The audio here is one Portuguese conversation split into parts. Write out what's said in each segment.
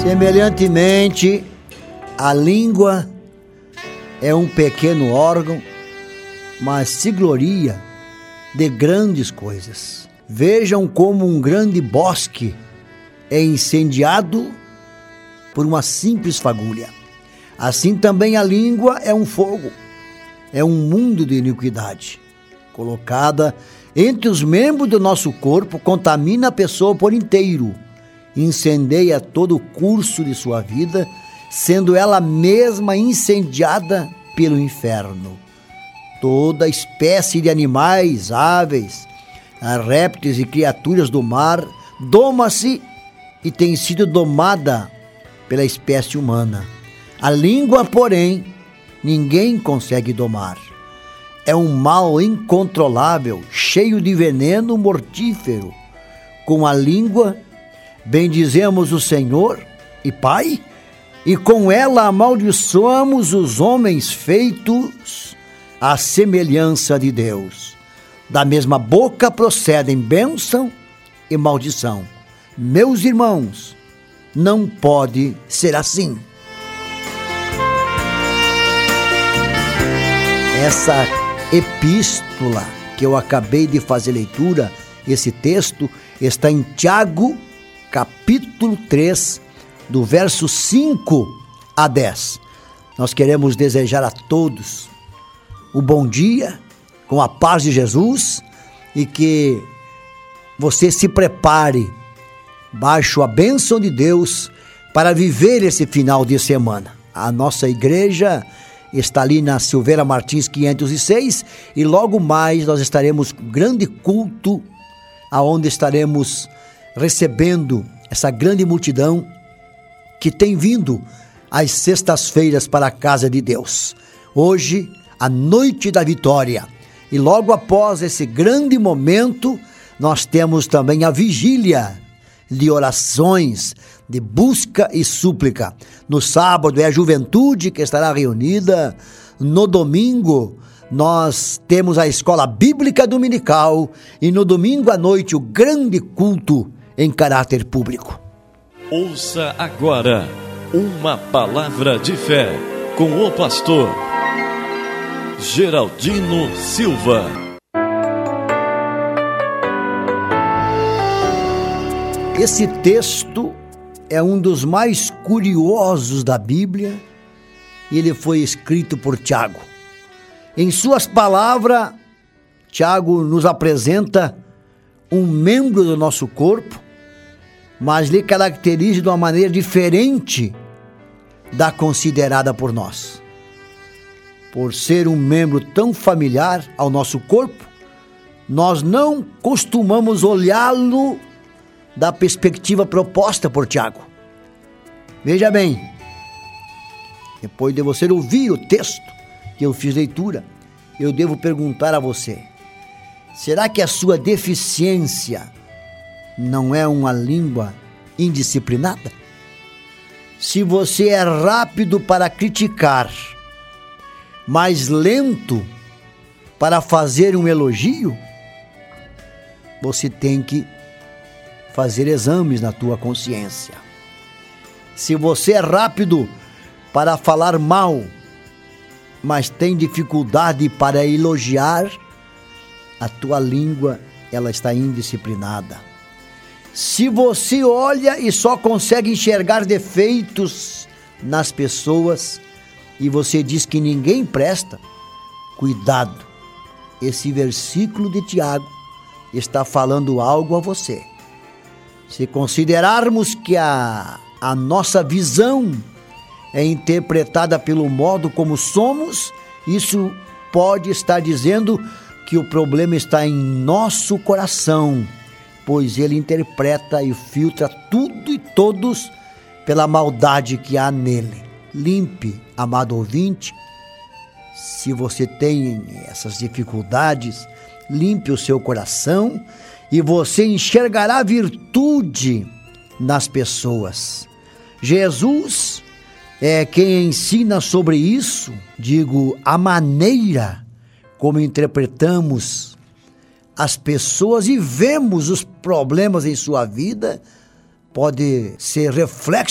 Semelhantemente, a língua é um pequeno órgão, mas se gloria de grandes coisas. Vejam como um grande bosque é incendiado por uma simples fagulha. Assim também a língua é um fogo, é um mundo de iniquidade. Colocada entre os membros do nosso corpo, contamina a pessoa por inteiro, incendeia todo o curso de sua vida, sendo ela mesma incendiada pelo inferno. Toda espécie de animais, aves, répteis e criaturas do mar doma-se e tem sido domada pela espécie humana. A língua, porém, ninguém consegue domar. É um mal incontrolável, cheio de veneno mortífero. Com a língua, bendizemos o Senhor e Pai, e com ela amaldiçoamos os homens feitos à semelhança de Deus. Da mesma boca procedem bênção e maldição. Meus irmãos, não pode ser assim. Essa epístola que eu acabei de fazer leitura, esse texto, está em Tiago, capítulo 3, do verso 5 a 10. Nós queremos desejar a todos o bom dia, com a paz de Jesus, e que você se prepare, baixo a bênção de Deus, para viver esse final de semana. A nossa igreja está ali na Silveira Martins 506, e logo mais nós estaremos com um grande culto, aonde estaremos recebendo essa grande multidão que tem vindo às sextas-feiras para a casa de Deus. Hoje, a noite da vitória, e logo após esse grande momento, nós temos também a vigília de orações, de busca e súplica. No sábado é a juventude que estará reunida. No domingo nós temos a escola bíblica dominical, e no domingo à noite o grande culto em caráter público. Ouça agora uma palavra de fé com o pastor Geraldino Silva. Esse texto é um dos mais curiosos da Bíblia, e ele foi escrito por Tiago. Em suas palavras, Tiago nos apresenta um membro do nosso corpo, mas lhe caracteriza de uma maneira diferente da considerada por nós. Por ser um membro tão familiar ao nosso corpo, nós não costumamos olhá-lo da perspectiva proposta por Tiago. Veja bem, depois de você ouvir o texto que eu fiz leitura, eu devo perguntar a você: será que a sua deficiência não é uma língua indisciplinada? Se você é rápido para criticar, mas lento para fazer um elogio, você tem que fazer exames na tua consciência. Se você é rápido para falar mal, mas tem dificuldade para elogiar, a tua língua, ela está indisciplinada. Se você olha e só consegue enxergar defeitos nas pessoas, e você diz que ninguém presta, cuidado, esse versículo de Tiago está falando algo a você. Se considerarmos que a nossa visão é interpretada pelo modo como somos, isso pode estar dizendo que o problema está em nosso coração, pois ele interpreta e filtra tudo e todos pela maldade que há nele. Limpe, amado ouvinte, se você tem essas dificuldades, limpe o seu coração, e você enxergará virtude nas pessoas. Jesus é quem ensina sobre isso, digo, a maneira como interpretamos as pessoas e vemos os problemas em sua vida, pode ser reflexo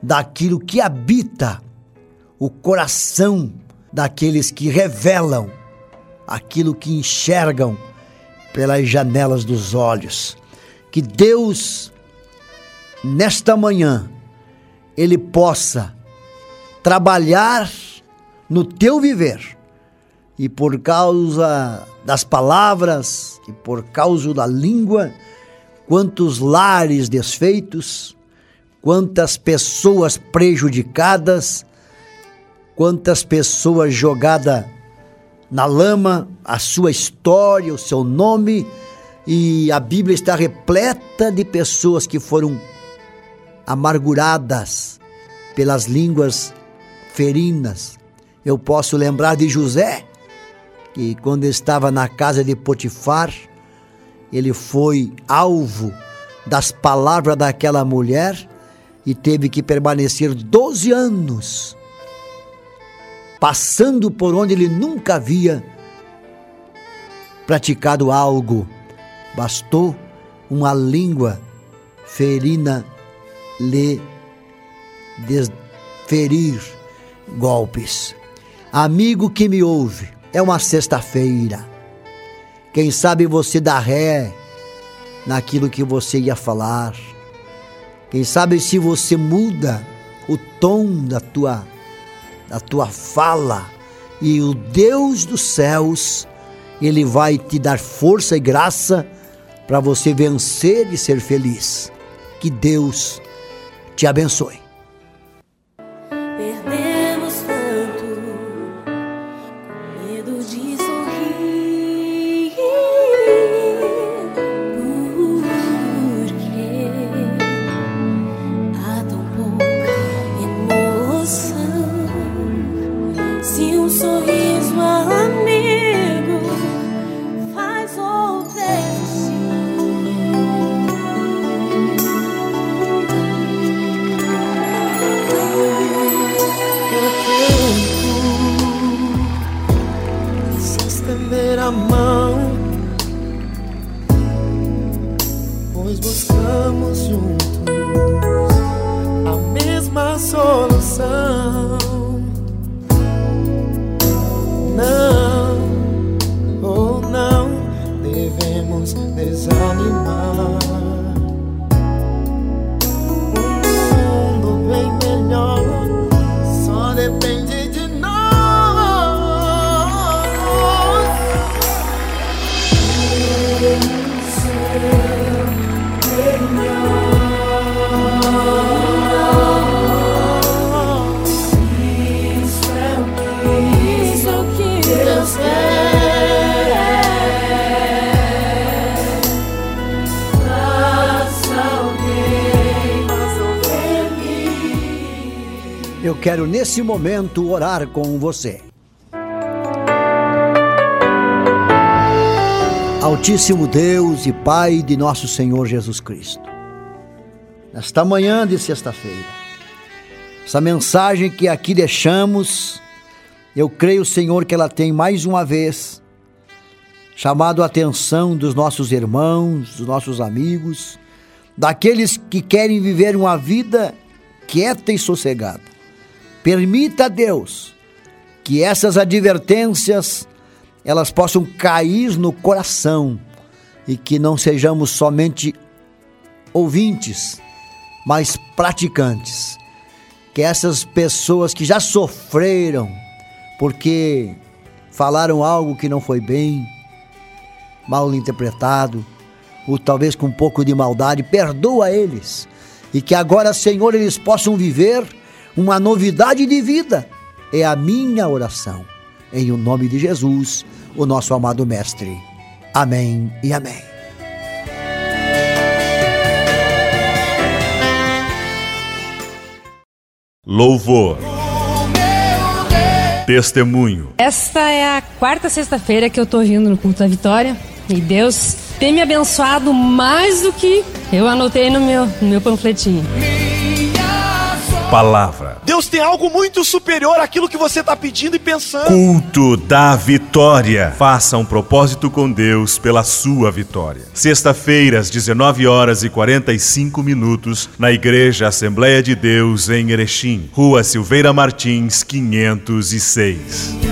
daquilo que habita o coração daqueles que revelam aquilo que enxergam pelas janelas dos olhos. Que Deus, nesta manhã, Ele possa trabalhar no teu viver, e por causa das palavras e por causa da língua, quantos lares desfeitos, quantas pessoas prejudicadas, quantas pessoas jogadas na lama, a sua história, o seu nome, e a Bíblia está repleta de pessoas que foram amarguradas pelas línguas ferinas. Eu posso lembrar de José, que quando estava na casa de Potifar, ele foi alvo das palavras daquela mulher e teve que permanecer 12 anos, passando por onde ele nunca havia praticado algo. Bastou uma língua ferina lhe desferir golpes. Amigo que me ouve, é uma sexta-feira. Quem sabe você dá ré naquilo que você ia falar. Quem sabe se você muda o tom da tua fala, e o Deus dos céus, Ele vai te dar força e graça para você vencer e ser feliz. Que Deus te abençoe. Perdemos tanto, com medo de sorrir, porque há tão pouca emoção. Se um sorriso amigo faz outra estender a mão, pois buscamos juntos a mesma solução. Não, ou não devemos desanimar. Um mundo bem melhor só depende de nós. Isso é o que Deus quer. Faça alguém feliz. Eu quero nesse momento orar com você. Altíssimo Deus e Pai de nosso Senhor Jesus Cristo, nesta manhã de sexta-feira, essa mensagem que aqui deixamos, eu creio, Senhor, que ela tem mais uma vez chamado a atenção dos nossos irmãos, dos nossos amigos, daqueles que querem viver uma vida quieta e sossegada. Permita, Deus, que essas advertências elas possam cair no coração e que não sejamos somente ouvintes, mas praticantes. Que essas pessoas que já sofreram porque falaram algo que não foi bem, mal interpretado, ou talvez com um pouco de maldade, perdoa eles, e que agora, Senhor, eles possam viver uma novidade de vida. É a minha oração, em o nome de Jesus, o nosso amado Mestre. Amém e amém. Louvor, testemunho. Esta é a quarta sexta-feira que eu tô vindo no culto da Vitória, e Deus tem me abençoado mais do que eu anotei no meu panfletinho. Palavra. Deus Deus tem algo muito superior àquilo que você está pedindo e pensando. Culto da Vitória. Faça um propósito com Deus pela sua vitória. Sexta-feira, às 19h45, na Igreja Assembleia de Deus, em Erechim, Rua Silveira Martins, 506.